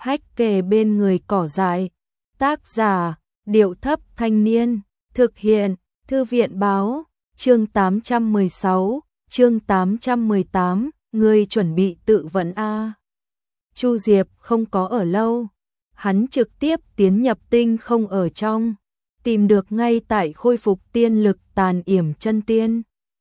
hách kề bên người cỏ dại. Tác giả, Điệu Thấp Thanh Niên. Thực hiện, Thư viện báo. Chương 816, chương 818, ngươi chuẩn bị tự vẫn a. Chu Diệp không có ở lâu. Hắn trực tiếp tiến nhập tinh không ở trong, tìm được ngay tại khôi phục tiên lực Tàn Yểm Chân Tiên.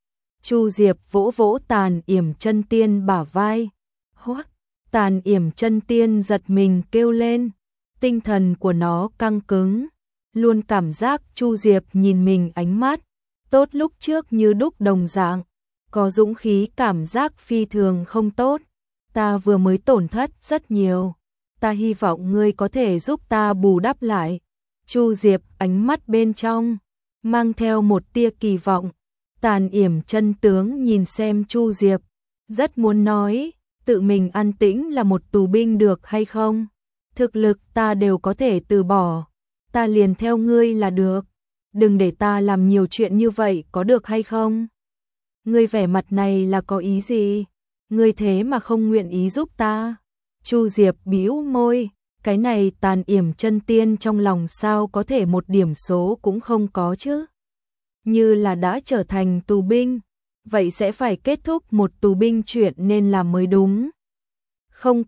Chu Diệp vỗ vỗ Tàn Yểm Chân Tiên bả vai. Hoắc, Tàn Yểm Chân Tiên giật mình kêu lên, tinh thần của nó căng cứng, luôn cảm giác Chu Diệp nhìn mình ánh mắt tốt lúc trước như đúc đồng dạng, có dũng khí cảm giác phi thường không tốt. Ta vừa mới tổn thất rất nhiều, ta hy vọng ngươi có thể giúp ta bù đắp lại. Chu Diệp ánh mắt bên trong mang theo một tia kỳ vọng. Tàn Yểm Chân Tướng nhìn xem Chu Diệp, rất muốn nói, tự mình an tĩnh là một tù binh được hay không? Thực lực ta đều có thể từ bỏ, ta liền theo ngươi là được. Đừng để ta làm nhiều chuyện như vậy có được hay không? Ngươi vẻ mặt này là có ý gì? Ngươi thế mà không nguyện ý giúp ta? Chu Diệp bĩu môi, cái này Tàn Yểm Chân Tiên trong lòng sao có thể một điểm số cũng không có chứ? Như là đã trở thành tù binh, vậy sẽ phải kết thúc một tù binh chuyện nên làm mới đúng. Không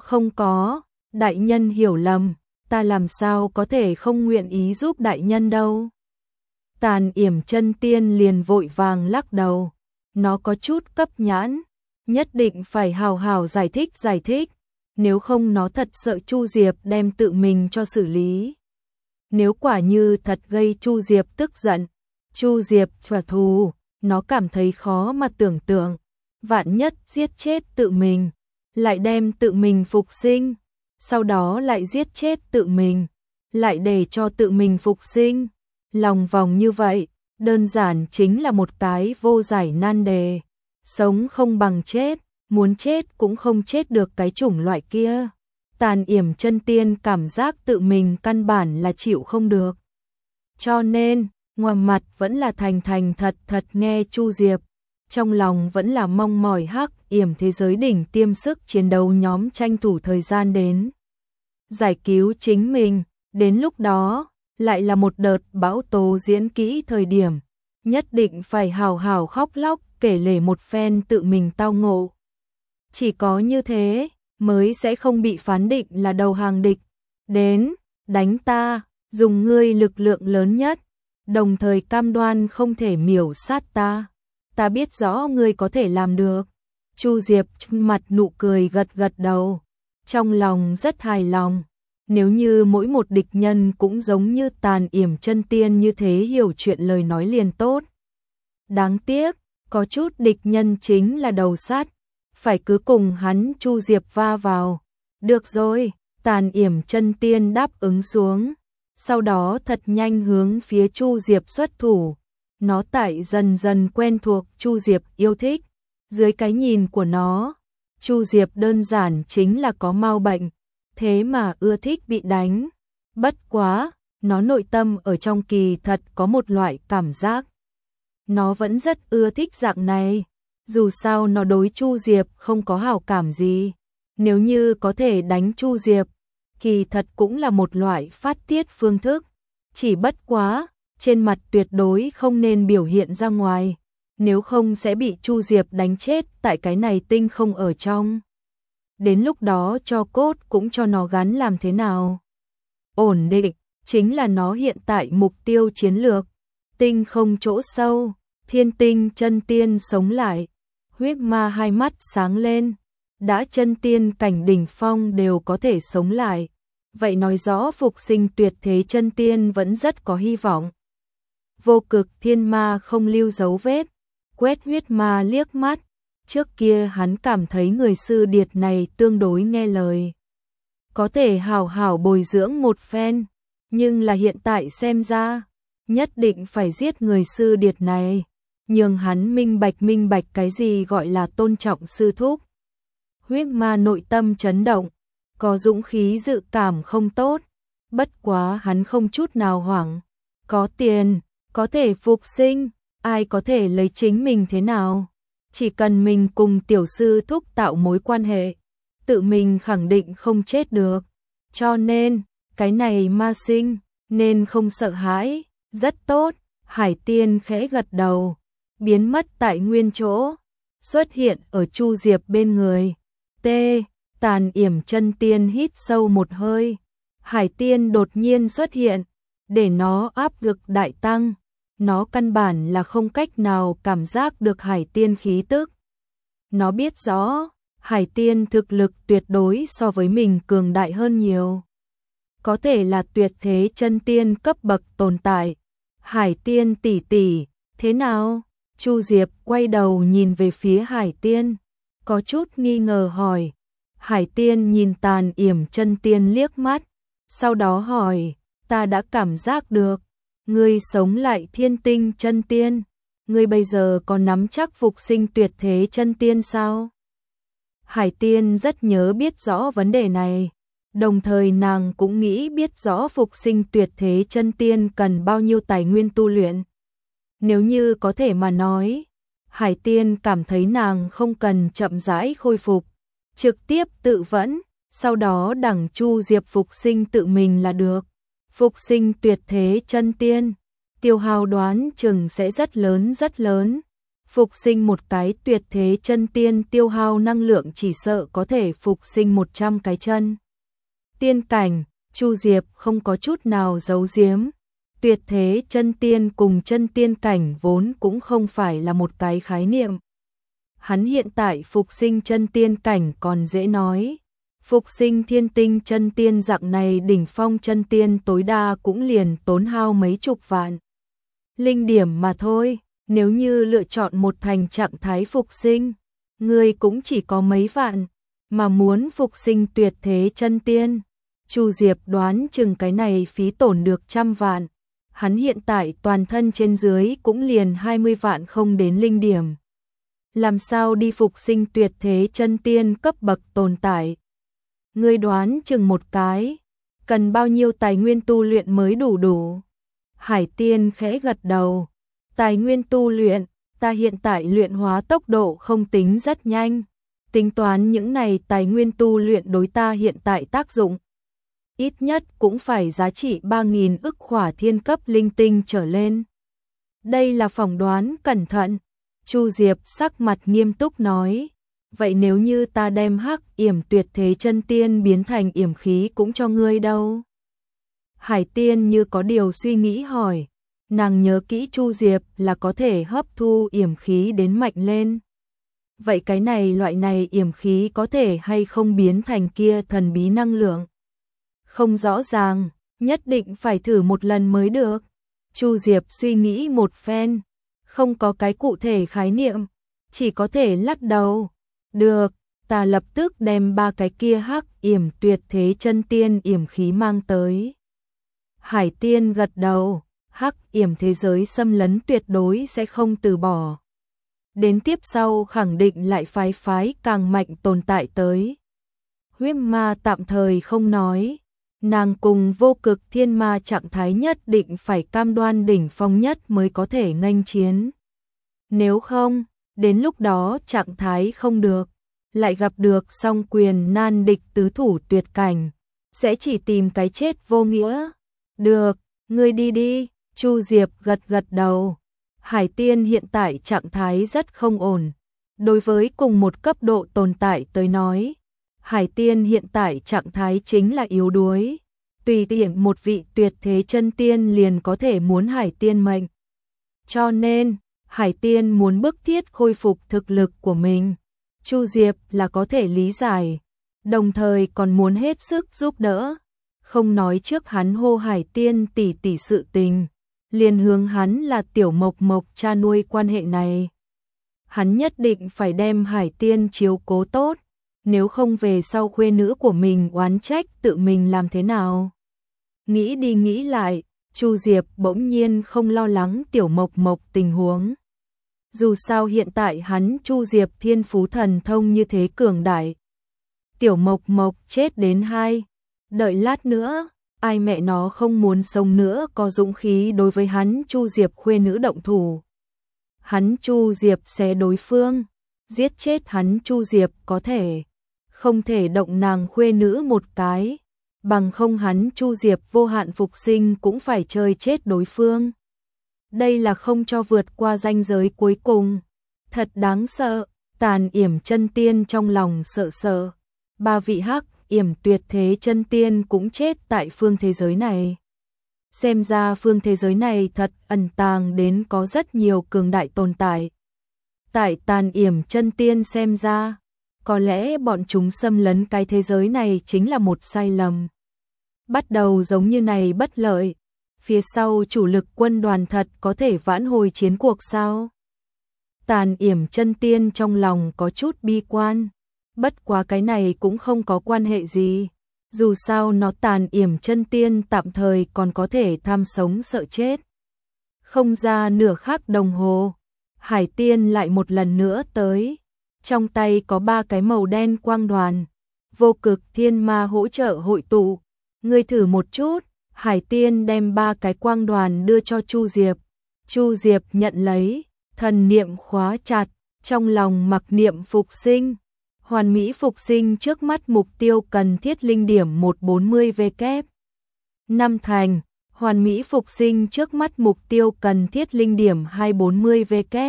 có, đại nhân hiểu lầm, ta làm sao có thể không nguyện ý giúp đại nhân đâu. Tàn Yểm Chân Tiên liền vội vàng lắc đầu, nó có chút cấp nhãn, nhất định phải hào hào giải thích, nếu không nó thật sợ Chu Diệp đem tự mình cho xử lý. Nếu quả như thật gây Chu Diệp tức giận, Chu Diệp trả thù, nó cảm thấy khó mà tưởng tượng, vạn nhất giết chết tự mình, lại đem tự mình phục sinh, sau đó lại giết chết tự mình, lại để cho tự mình phục sinh. Lòng vòng như vậy, đơn giản chính là một cái vô giải nan đề, sống không bằng chết, muốn chết cũng không chết được cái chủng loại kia. Tàn Yểm Chân Tiên cảm giác tự mình căn bản là chịu không được. Cho nên, ngoài mặt vẫn là thành thật nghe Chu Diệp, trong lòng vẫn là mong mỏi Hắc Yểm thế giới đỉnh tiêm sức chiến đấu nhóm tranh thủ thời gian đến giải cứu chính mình, đến lúc đó lại là một đợt bão tố diễn kỹ thời điểm, nhất định phải hào hào khóc lóc kể lể một phen tự mình tao ngộ. Chỉ có như thế mới sẽ không bị phán định là đầu hàng địch. Đến, đánh ta, dùng ngươi lực lượng lớn nhất, đồng thời cam đoan không thể miểu sát ta. Ta biết rõ ngươi có thể làm được. Chu Diệp mặt nụ cười gật đầu, trong lòng rất hài lòng. Nếu như mỗi một địch nhân cũng giống như Tàn Yểm Chân Tiên như thế hiểu chuyện lời nói liền tốt. Đáng tiếc, có chút địch nhân chính là đầu sắt, phải cứ cùng hắn Chu Diệp va vào. Được rồi, Tàn Yểm Chân Tiên đáp ứng xuống, sau đó thật nhanh hướng phía Chu Diệp xuất thủ. Nó tại dần dần quen thuộc Chu Diệp yêu thích, dưới cái nhìn của nó, Chu Diệp đơn giản chính là có mau bệnh, thế mà ưa thích bị đánh. Bất quá, nó nội tâm ở trong kỳ thật có một loại cảm giác. Nó vẫn rất ưa thích dạng này, dù sao nó đối Chu Diệp không có hảo cảm gì. Nếu như có thể đánh Chu Diệp, kỳ thật cũng là một loại phát tiết phương thức. Chỉ bất quá, trên mặt tuyệt đối không nên biểu hiện ra ngoài, nếu không sẽ bị Chu Diệp đánh chết tại cái này tinh không ở trong. Đến lúc đó cho cốt cũng cho nó gắn làm thế nào. Ổn định, chính là nó hiện tại mục tiêu chiến lược. Tinh không chỗ sâu, Thiên Tinh Chân Tiên sống lại, huyết ma hai mắt sáng lên, đã chân tiên cảnh đỉnh phong đều có thể sống lại. Vậy nói rõ phục sinh tuyệt thế chân tiên vẫn rất có hy vọng. Vô Cực Thiên Ma không lưu dấu vết, quét huyết ma liếc mắt. Trước kia hắn cảm thấy người sư điệt này tương đối nghe lời, có thể hảo hảo bồi dưỡng một phen, nhưng là hiện tại xem ra, nhất định phải giết người sư điệt này, nhường hắn minh bạch cái gì gọi là tôn trọng sư thúc. Huyết ma nội tâm chấn động, có dũng khí dự cảm không tốt, bất quá hắn không chút nào hoảng, có tiền, có thể phục sinh, ai có thể lấy chính mình thế nào? Chỉ cần mình cùng tiểu sư thúc tạo mối quan hệ, tự mình khẳng định không chết được. Cho nên, cái này ma sinh, nên không sợ hãi, rất tốt. Hải Tiên khẽ gật đầu, biến mất tại nguyên chỗ, xuất hiện ở Chu Diệp bên người. Tàn Yểm Chân Tiên hít sâu một hơi. Hải Tiên đột nhiên xuất hiện, để nó áp lực đại tăng. Nó căn bản là không cách nào cảm giác được Hải Tiên khí tức. Nó biết rõ, Hải Tiên thực lực tuyệt đối so với mình cường đại hơn nhiều. Có thể là tuyệt thế chân tiên cấp bậc tồn tại. Hải Tiên tỷ tỷ, thế nào? Chu Diệp quay đầu nhìn về phía Hải Tiên, có chút nghi ngờ hỏi. Hải Tiên nhìn Tàn Yểm Chân Tiên liếc mắt, sau đó hỏi, ta đã cảm giác được, ngươi sống lại Thiên Tinh Chân Tiên, ngươi bây giờ có nắm chắc phục sinh tuyệt thế chân tiên sao? Hải Tiên rất nhớ biết rõ vấn đề này, đồng thời nàng cũng nghĩ biết rõ phục sinh tuyệt thế chân tiên cần bao nhiêu tài nguyên tu luyện. Nếu như có thể mà nói, Hải Tiên cảm thấy nàng không cần chậm rãi khôi phục, trực tiếp tự vẫn, sau đó đẳng Chu Diệp phục sinh tự mình là được. Phục sinh tuyệt thế chân tiên, tiêu hao đoán chừng sẽ rất lớn. Phục sinh một cái tuyệt thế chân tiên tiêu hao năng lượng chỉ sợ có thể phục sinh 100 cái chân tiên cảnh. Chu Diệp không có chút nào giấu giếm. Tuyệt thế chân tiên cùng chân tiên cảnh vốn cũng không phải là một cái khái niệm. Hắn hiện tại phục sinh chân tiên cảnh còn dễ nói. Phục sinh thiên tinh chân tiên dạng này đỉnh phong chân tiên tối đa cũng liền tốn hao mấy chục vạn linh điểm mà thôi. Nếu như lựa chọn một thành trạng thái phục sinh, người cũng chỉ có mấy vạn, mà muốn phục sinh tuyệt thế chân tiên, Chu Diệp đoán chừng cái này phí tổn được 100 vạn. Hắn hiện tại toàn thân trên dưới cũng liền 20 vạn không đến linh điểm. Làm sao đi phục sinh tuyệt thế chân tiên cấp bậc tồn tại? Ngươi đoán chừng một cái, cần bao nhiêu tài nguyên tu luyện mới đủ? Hải Tiên khẽ gật đầu. Tài nguyên tu luyện, ta hiện tại luyện hóa tốc độ không tính rất nhanh. Tính toán những này tài nguyên tu luyện đối ta hiện tại tác dụng, ít nhất cũng phải giá trị 3.000 ức khỏa thiên cấp linh tinh trở lên. Đây là phỏng đoán cẩn thận. Chu Diệp sắc mặt nghiêm túc nói. Vậy nếu như ta đem Hắc Yểm tuyệt thế chân tiên biến thành yểm khí cũng cho ngươi đâu? Hải Tiên như có điều suy nghĩ hỏi. Nàng nhớ kỹ Chu Diệp là có thể hấp thu yểm khí đến mạnh lên. Vậy cái loại này yểm khí có thể hay không biến thành kia thần bí năng lượng? Không rõ ràng, nhất định phải thử một lần mới được. Chu Diệp suy nghĩ một phen, không có cái cụ thể khái niệm, chỉ có thể lắc đầu. Được, ta lập tức đem 3 cái kia Hắc Yểm tuyệt thế chân tiên yểm khí mang tới. Hải Tiên gật đầu. Hắc Yểm thế giới xâm lấn tuyệt đối sẽ không từ bỏ. Đến tiếp sau khẳng định lại phái càng mạnh tồn tại tới. Huyết ma tạm thời không nói. Nàng cùng vô cực thiên ma trạng thái nhất định phải cam đoan đỉnh phong nhất mới có thể nghênh chiến. Nếu không, đến lúc đó trạng thái không được, lại gặp được song quyền nan địch tứ thủ tuyệt cảnh, sẽ chỉ tìm cái chết vô nghĩa. Được, ngươi đi. Chu Diệp gật đầu. Hải Tiên hiện tại trạng thái rất không ổn. Đối với cùng một cấp độ tồn tại tới nói, Hải Tiên hiện tại trạng thái chính là yếu đuối. Tùy tiện một vị tuyệt thế chân tiên liền có thể muốn Hải Tiên mệnh. Cho nên, Hải Tiên muốn bức thiết khôi phục thực lực của mình. Chu Diệp là có thể lý giải, đồng thời còn muốn hết sức giúp đỡ. Không nói trước hắn hô Hải Tiên tỷ tỷ sự tình, liền hướng hắn là Tiểu Mộc cha nuôi quan hệ này. Hắn nhất định phải đem Hải Tiên chiếu cố tốt, nếu không về sau khuê nữ của mình oán trách tự mình làm thế nào. Nghĩ đi nghĩ lại, Chu Diệp bỗng nhiên không lo lắng Tiểu Mộc tình huống. Dù sao hiện tại hắn Chu Diệp thiên phú thần thông như thế cường đại. Tiểu Mộc chết đến 2, đợi lát nữa, ai mẹ nó không muốn sống nữa có dũng khí đối với hắn Chu Diệp khuê nữ động thủ. Hắn Chu Diệp xé đối phương, giết chết hắn Chu Diệp có thể, không thể động nàng khuê nữ một cái. bằng không hắn Chu Diệp vô hạn phục sinh cũng phải chơi chết đối phương. Đây là không cho vượt qua ranh giới cuối cùng. Thật đáng sợ, Tàn Yểm chân tiên trong lòng sợ sợ. 3 vị Hắc Yểm tuyệt thế chân tiên cũng chết tại phương thế giới này. Xem ra phương thế giới này thật ẩn tàng đến có rất nhiều cường đại tồn tại. Tại Tàn Yểm chân tiên xem ra, có lẽ bọn chúng xâm lấn cái thế giới này chính là một sai lầm. Bắt đầu giống như này bất lợi, phía sau chủ lực quân đoàn thật có thể vãn hồi chiến cuộc sao? Tàn Yểm chân tiên trong lòng có chút bi quan, bất quá cái này cũng không có quan hệ gì. Dù sao nó Tàn Yểm chân tiên tạm thời còn có thể tham sống sợ chết. Không ra nửa khắc đồng hồ, Hải Tiên lại một lần nữa tới. Trong tay có 3 cái màu đen quang đoàn. Vô Cực Thiên Ma hỗ trợ hội tụ. Ngươi thử một chút. Hải Tiên đem 3 cái quang đoàn đưa cho Chu Diệp. Chu Diệp nhận lấy, thần niệm khóa chặt, trong lòng mặc niệm phục sinh. Hoàn mỹ phục sinh trước mắt mục tiêu cần thiết linh điểm 140W. 5 thành, hoàn mỹ phục sinh trước mắt mục tiêu cần thiết linh điểm 240W.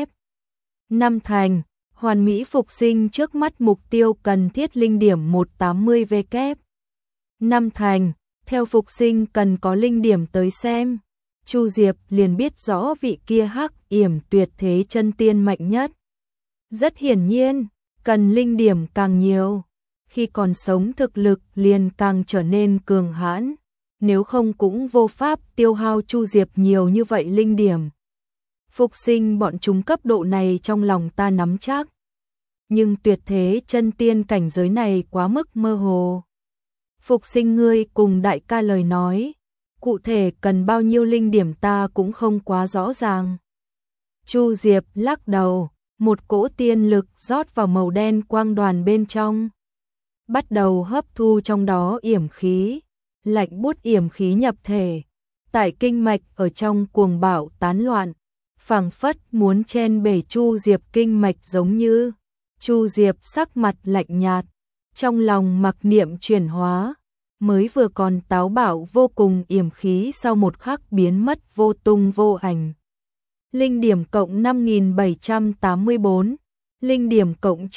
5 thành, hoàn mỹ phục sinh trước mắt mục tiêu cần thiết linh điểm 180W. 5 thành, theo phục sinh cần có linh điểm tới xem. Chu Diệp liền biết rõ vị kia Hắc Yểm tuyệt thế chân tiên mạnh nhất. Rất hiển nhiên, cần linh điểm càng nhiều, khi còn sống thực lực liền càng trở nên cường hãn, nếu không cũng vô pháp tiêu hao Chu Diệp nhiều như vậy linh điểm. Phục sinh bọn chúng cấp độ này trong lòng ta nắm chắc, nhưng tuyệt thế chân tiên cảnh giới này quá mức mơ hồ. Phục sinh ngươi cùng đại ca lời nói, cụ thể cần bao nhiêu linh điểm ta cũng không quá rõ ràng. Chu Diệp lắc đầu, một cỗ tiên lực rót vào màu đen quang đoàn bên trong. Bắt đầu hấp thu trong đó yểm khí, lạnh buốt yểm khí nhập thể. Tại kinh mạch ở trong cuồng bạo tán loạn, phảng phất muốn chen bể Chu Diệp kinh mạch giống như. Chu Diệp sắc mặt lạnh nhạt, trong lòng mặc niệm chuyển hóa, mới vừa còn táo bạo vô cùng yểm khí sau một khắc biến mất vô tung vô ảnh. Linh điểm cộng 5784, linh điểm cộng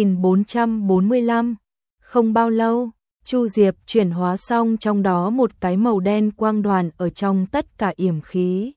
9445. Không bao lâu, Chu Diệp chuyển hóa xong trong đó một cái màu đen quang đoàn ở trong tất cả yểm khí.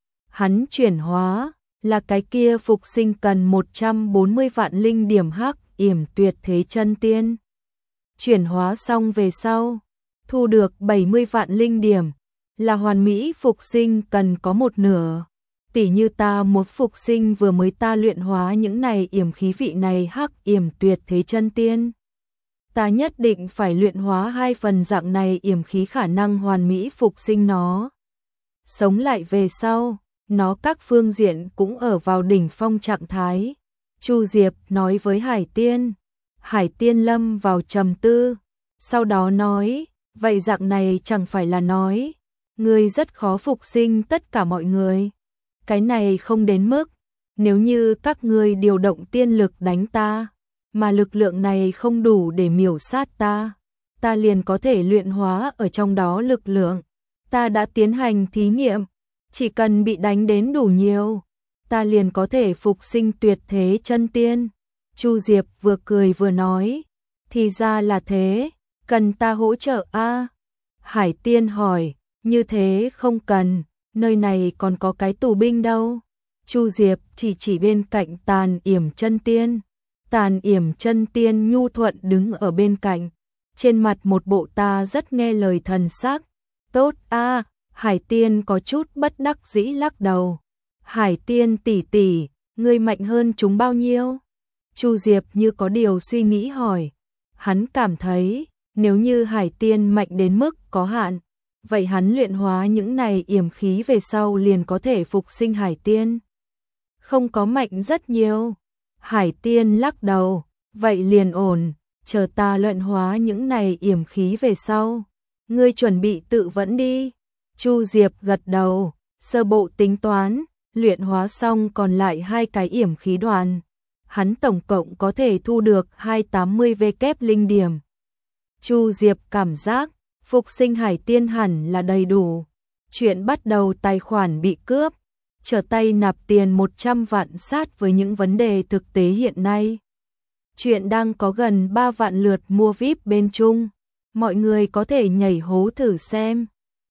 Hắn chuyển hóa là cái kia phục sinh cần 140 vạn linh điểm Hắc Yểm tuyệt thế chân tiên. Chuyển hóa xong về sau, thu được 70 vạn linh điểm, là hoàn mỹ phục sinh cần có một nửa. Tỷ như ta một phục sinh vừa mới ta luyện hóa những này yểm khí vị này Hắc Yểm tuyệt thế chân tiên. Ta nhất định phải luyện hóa 2 phần dạng này yểm khí khả năng hoàn mỹ phục sinh nó. Sống lại về sau, nó các phương diện cũng ở vào đỉnh phong trạng thái. Chu Diệp nói với Hải Tiên. Hải Tiên lâm vào trầm tư, sau đó nói, vậy dạng này chẳng phải là nói, ngươi rất khó phục sinh tất cả mọi người. Cái này không đến mức, nếu như các ngươi điều động tiên lực đánh ta, mà lực lượng này không đủ để miểu sát ta, ta liền có thể luyện hóa ở trong đó lực lượng. Ta đã tiến hành thí nghiệm, chỉ cần bị đánh đến đủ nhiều, ta liền có thể phục sinh tuyệt thế chân tiên. Chu Diệp vừa cười vừa nói, thì ra là thế, cần ta hỗ trợ a? Hải Tiên hỏi, như thế không cần, nơi này còn có cái tù binh đâu. Chu Diệp chỉ bên cạnh Tàn Yểm chân tiên. Tàn Yểm chân tiên nhu thuận đứng ở bên cạnh, trên mặt một bộ ta rất nghe lời thần sắc. Tốt a. Hải Tiên có chút bất đắc dĩ lắc đầu. Hải Tiên tỷ tỷ, ngươi mạnh hơn chúng bao nhiêu? Chu Diệp như có điều suy nghĩ hỏi. Hắn cảm thấy, nếu như Hải Tiên mạnh đến mức có hạn, vậy hắn luyện hóa những này yểm khí về sau liền có thể phục sinh Hải Tiên. Không có mạnh rất nhiều. Hải Tiên lắc đầu, vậy liền ổn, chờ ta luyện hóa những này yểm khí về sau. Ngươi chuẩn bị tự vẫn đi. Chu Diệp gật đầu, sơ bộ tính toán, luyện hóa xong còn lại 2 cái yểm khí đoàn. Hắn tổng cộng có thể thu được 280W linh điểm. Chu Diệp cảm giác, Phục sinh Hải Tiên hẳn là đầy đủ. Chuyện bắt đầu tài khoản bị cướp, trở tay nạp tiền 100 vạn sát với những vấn đề thực tế hiện nay. Chuyện đang có gần 3 vạn lượt mua VIP bên Trung. Mọi người có thể nhảy hố thử xem.